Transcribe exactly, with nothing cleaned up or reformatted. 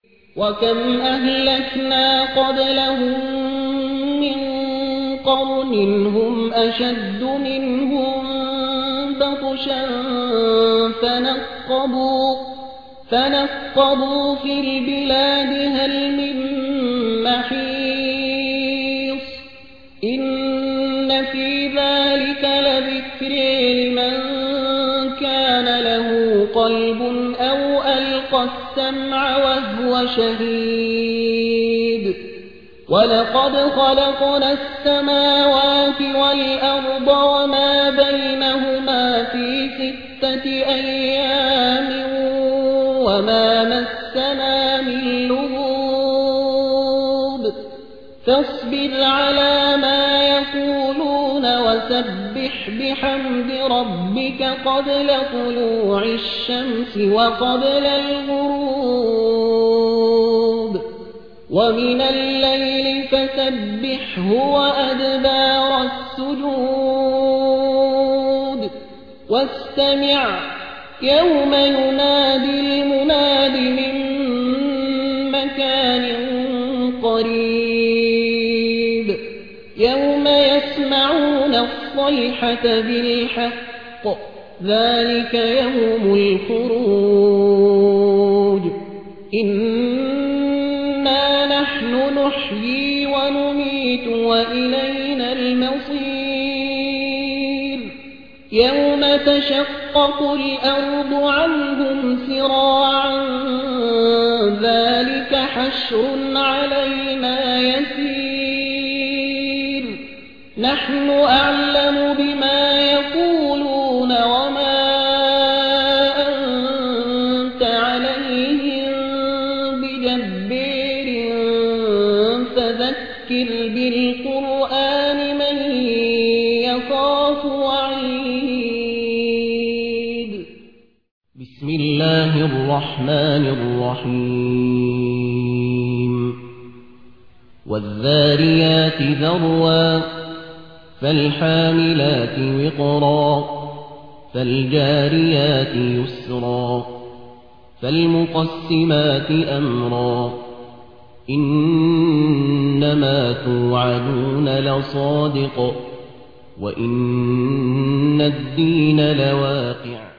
وكم أهلكنا قبلهم من قرن هم أشد منهم بطشا فنقبوا, فنقبوا في البلاد هل من محيص إن في ذلك لذكر لمن كان له قلب أو ألقى السمع وهو شهيد ولقد خلقنا السماوات والأرض وما بينهما في ستة أيام وما مسنا من لغوب فاصبر على ما يقولون وسبح بحمد ربك قبل طلوع الشمس وقبل الغروب ومن الليل فسبحه وأدبار السجود واستمع يوم ينادي المناد من مكان قريب يوم يسمعون الصيحة بالحق ذلك يوم الخروج إنا نحن نحيي ونميت وإلينا المصير يوم تشقق الأرض عنهم سراعا ذلك حشر علينا يسير نحن أعلم بما يقولون وما أنت عليهم بجبار فذكر بالقرآن من يخاف وعيد بسم الله الرحمن الرحيم والذاريات ذروا فالحاملات وقرا فالجاريات يسرا فالمقسمات أمرا إنما توعدون لصادق وإن الدين لواقع